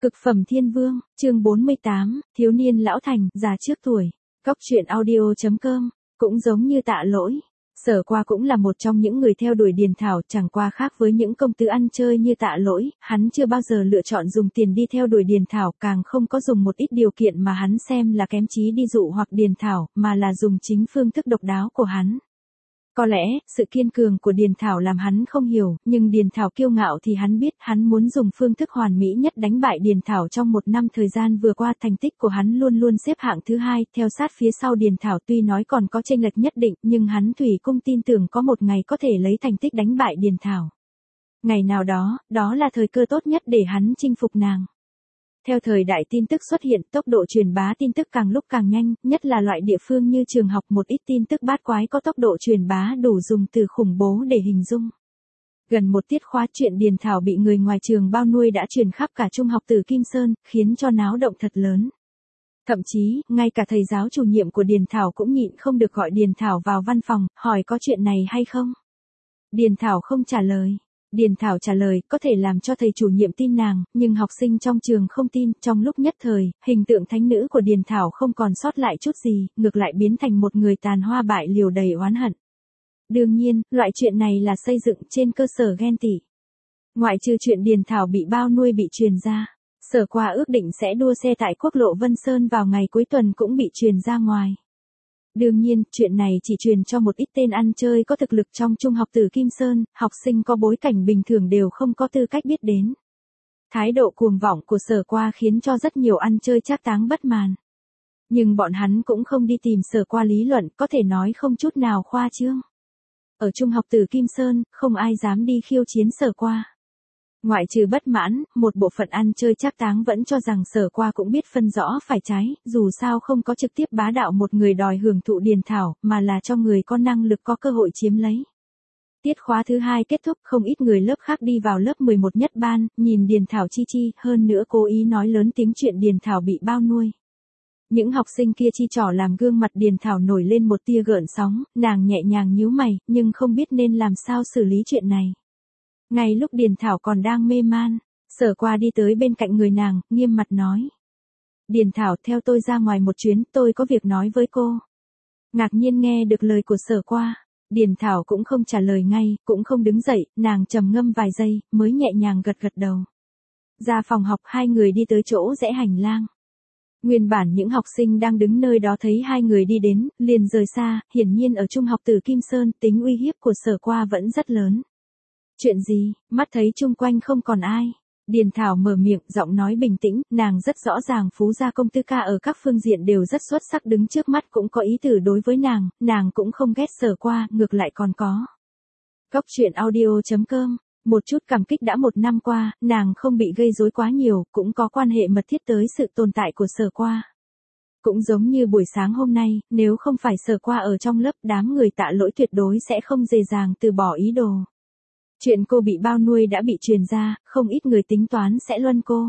Cực phẩm thiên vương, chương 48, thiếu niên lão thành, già trước tuổi. Cóc truyện audio.com, cũng giống như Tạ Lỗi. Sở Qua cũng là một trong những người theo đuổi Điền Thảo, chẳng qua khác với những công tử ăn chơi như Tạ Lỗi, hắn chưa bao giờ lựa chọn dùng tiền đi theo đuổi Điền Thảo, càng không có dùng một ít điều kiện mà hắn xem là kém chí đi dụ hoặc Điền Thảo, mà là dùng chính phương thức độc đáo của hắn. Có lẽ, sự kiên cường của Điền Thảo làm hắn không hiểu, nhưng Điền Thảo kiêu ngạo thì hắn biết, hắn muốn dùng phương thức hoàn mỹ nhất đánh bại Điền Thảo trong một năm thời gian vừa qua. Thành tích của hắn luôn luôn xếp hạng thứ hai, theo sát phía sau Điền Thảo. Tuy nói còn có chênh lệch nhất định, nhưng hắn thủy chung tin tưởng có một ngày có thể lấy thành tích đánh bại Điền Thảo. Ngày nào đó, đó là thời cơ tốt nhất để hắn chinh phục nàng. Theo thời đại tin tức xuất hiện, tốc độ truyền bá tin tức càng lúc càng nhanh, nhất là loại địa phương như trường học, một ít tin tức bát quái có tốc độ truyền bá đủ dùng từ khủng bố để hình dung. Gần một tiết khóa chuyện Điền Thảo bị người ngoài trường bao nuôi đã truyền khắp cả trung học Từ Kim Sơn, khiến cho náo động thật lớn. Thậm chí, ngay cả thầy giáo chủ nhiệm của Điền Thảo cũng nhịn không được gọi Điền Thảo vào văn phòng, hỏi có chuyện này hay không. Điền Thảo không trả lời. Điền Thảo trả lời, có thể làm cho thầy chủ nhiệm tin nàng, nhưng học sinh trong trường không tin. Trong lúc nhất thời, hình tượng thánh nữ của Điền Thảo không còn sót lại chút gì, ngược lại biến thành một người tàn hoa bại liều đầy oán hận. Đương nhiên, loại chuyện này là xây dựng trên cơ sở ghen tị. Ngoại trừ chuyện Điền Thảo bị bao nuôi bị truyền ra, Sở Qua ước định sẽ đua xe tại quốc lộ Vân Sơn vào ngày cuối tuần cũng bị truyền ra ngoài. Đương nhiên, chuyện này chỉ truyền cho một ít tên ăn chơi có thực lực trong trung học Từ Kim Sơn, học sinh có bối cảnh bình thường đều không có tư cách biết đến. Thái độ cuồng vọng của Sở Qua khiến cho rất nhiều ăn chơi trác táng bất mãn. Nhưng bọn hắn cũng không đi tìm Sở Qua lý luận, có thể nói không chút nào khoa trương. Ở trung học Từ Kim Sơn, không ai dám đi khiêu chiến Sở Qua. Ngoại trừ bất mãn, một bộ phận ăn chơi trác táng vẫn cho rằng Sở Qua cũng biết phân rõ phải trái, dù sao không có trực tiếp bá đạo một người đòi hưởng thụ Điền Thảo, mà là cho người có năng lực có cơ hội chiếm lấy. Tiết khóa thứ hai kết thúc, không ít người lớp khác đi vào lớp 11 nhất ban, nhìn Điền Thảo chi chi, hơn nữa cố ý nói lớn tiếng chuyện Điền Thảo bị bao nuôi. Những học sinh kia chi trỏ làm gương mặt Điền Thảo nổi lên một tia gợn sóng, nàng nhẹ nhàng nhíu mày, nhưng không biết nên làm sao xử lý chuyện này. Ngay lúc Điền Thảo còn đang mê man, Sở Qua đi tới bên cạnh người nàng, nghiêm mặt nói. Điền Thảo, theo tôi ra ngoài một chuyến, tôi có việc nói với cô. Ngạc nhiên nghe được lời của Sở Qua, Điền Thảo cũng không trả lời ngay, cũng không đứng dậy, nàng trầm ngâm vài giây, mới nhẹ nhàng gật gật đầu. Ra phòng học, hai người đi tới chỗ rẽ hành lang. Nguyên bản những học sinh đang đứng nơi đó thấy hai người đi đến, liền rời xa, hiển nhiên ở trung học Từ Kim Sơn, tính uy hiếp của Sở Qua vẫn rất lớn. Chuyện gì, mắt thấy chung quanh không còn ai. Điền Thảo mở miệng, giọng nói bình tĩnh, nàng rất rõ ràng Phú gia công tử ca ở các phương diện đều rất xuất sắc, đứng trước mắt cũng có ý tử đối với nàng cũng không ghét Sở Qua, ngược lại còn có. Cóc truyện audio.com, một chút cảm kích đã một năm qua, nàng không bị gây rối quá nhiều, cũng có quan hệ mật thiết tới sự tồn tại của Sở Qua. Cũng giống như buổi sáng hôm nay, nếu không phải Sở Qua ở trong lớp, đám người Tạ Lỗi tuyệt đối sẽ không dễ dàng từ bỏ ý đồ. Chuyện cô bị bao nuôi đã bị truyền ra, không ít người tính toán sẽ luân cô.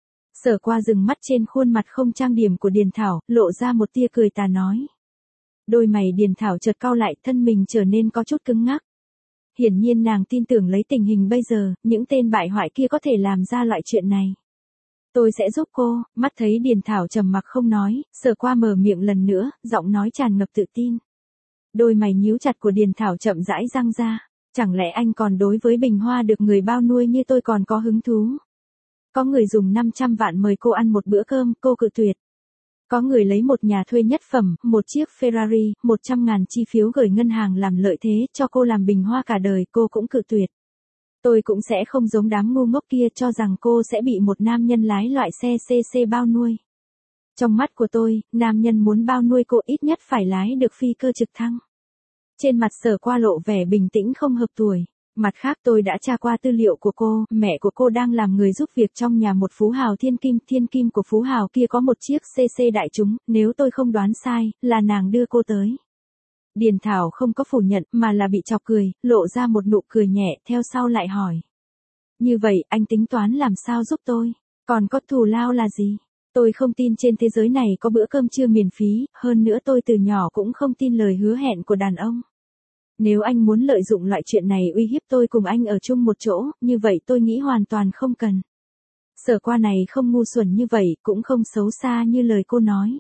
Sở Qua dừng mắt trên khuôn mặt không trang điểm của Điền Thảo, lộ ra một tia cười tà nói. Đôi mày Điền Thảo chợt cau lại, thân mình trở nên có chút cứng ngắc. Hiển nhiên nàng tin tưởng lấy tình hình bây giờ, những tên bại hoại kia có thể làm ra loại chuyện này. Tôi sẽ giúp cô. Mắt thấy Điền Thảo trầm mặc không nói, Sở Qua mở miệng lần nữa, giọng nói tràn ngập tự tin. Đôi mày nhíu chặt của Điền Thảo chậm rãi răng ra. Chẳng lẽ anh còn đối với Bình Hoa được người bao nuôi như tôi còn có hứng thú? Có người dùng 500 vạn mời cô ăn một bữa cơm, cô cự tuyệt. Có người lấy một nhà thuê nhất phẩm, một chiếc Ferrari, 100.000 chi phiếu gửi ngân hàng làm lợi thế cho cô làm Bình Hoa cả đời, cô cũng cự tuyệt. Tôi cũng sẽ không giống đám ngu ngốc kia cho rằng cô sẽ bị một nam nhân lái loại xe CC bao nuôi. Trong mắt của tôi, nam nhân muốn bao nuôi cô ít nhất phải lái được phi cơ trực thăng. Trên mặt Sở Qua lộ vẻ bình tĩnh không hợp tuổi. Mặt khác tôi đã tra qua tư liệu của cô, mẹ của cô đang làm người giúp việc trong nhà một phú hào thiên kim của phú hào kia có một chiếc CC đại chúng, nếu tôi không đoán sai, là nàng đưa cô tới. Điền Thảo không có phủ nhận, mà là bị chọc cười, lộ ra một nụ cười nhẹ, theo sau lại hỏi. Như vậy, anh tính toán làm sao giúp tôi? Còn có thù lao là gì? Tôi không tin trên thế giới này có bữa cơm trưa miễn phí, hơn nữa tôi từ nhỏ cũng không tin lời hứa hẹn của đàn ông. Nếu anh muốn lợi dụng loại chuyện này uy hiếp tôi cùng anh ở chung một chỗ, như vậy tôi nghĩ hoàn toàn không cần. Sở Qua này không ngu xuẩn như vậy, cũng không xấu xa như lời cô nói.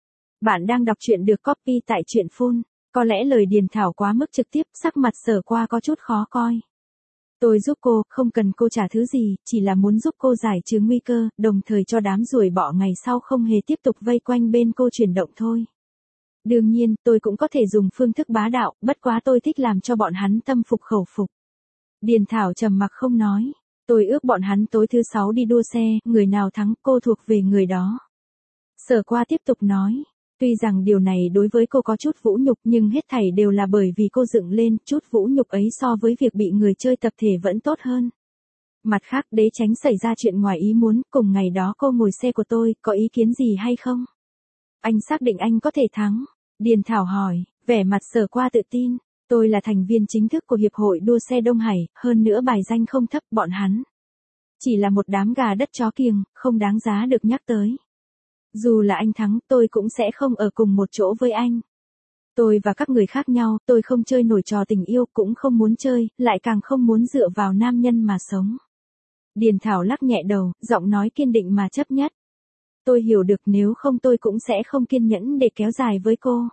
Bạn đang đọc truyện được copy tại truyện Phun. Có lẽ lời Điền Thảo quá mức trực tiếp, sắc mặt Sở Qua có chút khó coi. Tôi giúp cô, không cần cô trả thứ gì, chỉ là muốn giúp cô giải trừ nguy cơ, đồng thời cho đám ruồi bọ ngày sau không hề tiếp tục vây quanh bên cô chuyển động thôi. Đương nhiên, tôi cũng có thể dùng phương thức bá đạo, bất quá tôi thích làm cho bọn hắn tâm phục khẩu phục. Điền Thảo trầm mặc không nói. Tôi ước bọn hắn tối thứ 6 đi đua xe, người nào thắng cô thuộc về người đó. Sở Qua tiếp tục nói. Tuy rằng điều này đối với cô có chút vũ nhục nhưng hết thảy đều là bởi vì cô dựng lên, chút vũ nhục ấy so với việc bị người chơi tập thể vẫn tốt hơn. Mặt khác, để tránh xảy ra chuyện ngoài ý muốn, cùng ngày đó cô ngồi xe của tôi, có ý kiến gì hay không? Anh xác định anh có thể thắng. Điền Thảo hỏi, vẻ mặt Sở Qua tự tin. Tôi là thành viên chính thức của Hiệp hội đua xe Đông Hải, hơn nữa bài danh không thấp, bọn hắn chỉ là một đám gà đất chó kiêng, không đáng giá được nhắc tới. Dù là anh thắng, tôi cũng sẽ không ở cùng một chỗ với anh. Tôi và các người khác nhau, tôi không chơi nổi trò tình yêu, cũng không muốn chơi, lại càng không muốn dựa vào nam nhân mà sống. Điền Thảo lắc nhẹ đầu, giọng nói kiên định mà chấp nhất. Tôi hiểu được, nếu không tôi cũng sẽ không kiên nhẫn để kéo dài với cô.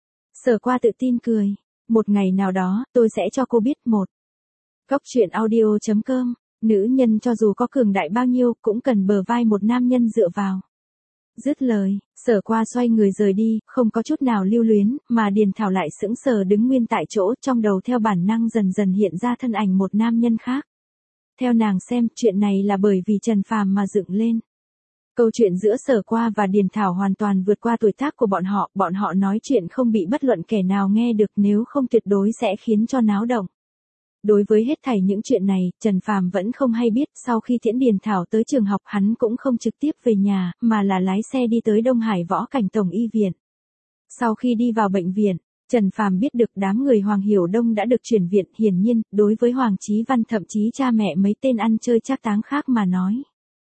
Sở Qua tự tin cười. Một ngày nào đó, tôi sẽ cho cô biết một. Góc truyện audio.com, nữ nhân cho dù có cường đại bao nhiêu, cũng cần bờ vai một nam nhân dựa vào. Dứt lời, Sở Qua xoay người rời đi, không có chút nào lưu luyến, mà Điền Thảo lại sững sờ đứng nguyên tại chỗ, trong đầu theo bản năng dần dần hiện ra thân ảnh một nam nhân khác. Theo nàng xem, chuyện này là bởi vì Trần Phàm mà dựng lên. Câu chuyện giữa Sở Qua và Điền Thảo hoàn toàn vượt qua tuổi tác của bọn họ nói chuyện không bị bất luận kẻ nào nghe được, nếu không tuyệt đối sẽ khiến cho náo động. Đối với hết thảy những chuyện này, Trần Phàm vẫn không hay biết, sau khi tiễn Điền Thảo tới trường học hắn cũng không trực tiếp về nhà, mà là lái xe đi tới Đông Hải Võ Cảnh Tổng Y Viện. Sau khi đi vào bệnh viện, Trần Phàm biết được đám người Hoàng Hiểu Đông đã được chuyển viện, hiển nhiên, đối với Hoàng Chí Văn thậm chí cha mẹ mấy tên ăn chơi trác táng khác mà nói.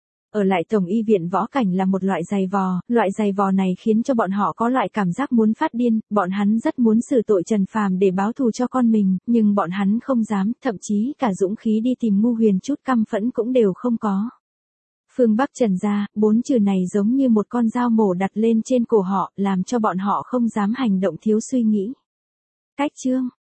Ở lại Tổng Y Viện Võ Cảnh là một loại giày vò này khiến cho bọn họ có loại cảm giác muốn phát điên, bọn hắn rất muốn xử tội Trần Phàm để báo thù cho con mình, nhưng bọn hắn không dám, thậm chí cả dũng khí đi tìm Ngu Huyền chút căm phẫn cũng đều không có. Phương Bắc Trần gia, 4 chữ này giống như một con dao mổ đặt lên trên cổ họ, làm cho bọn họ không dám hành động thiếu suy nghĩ. Cách chương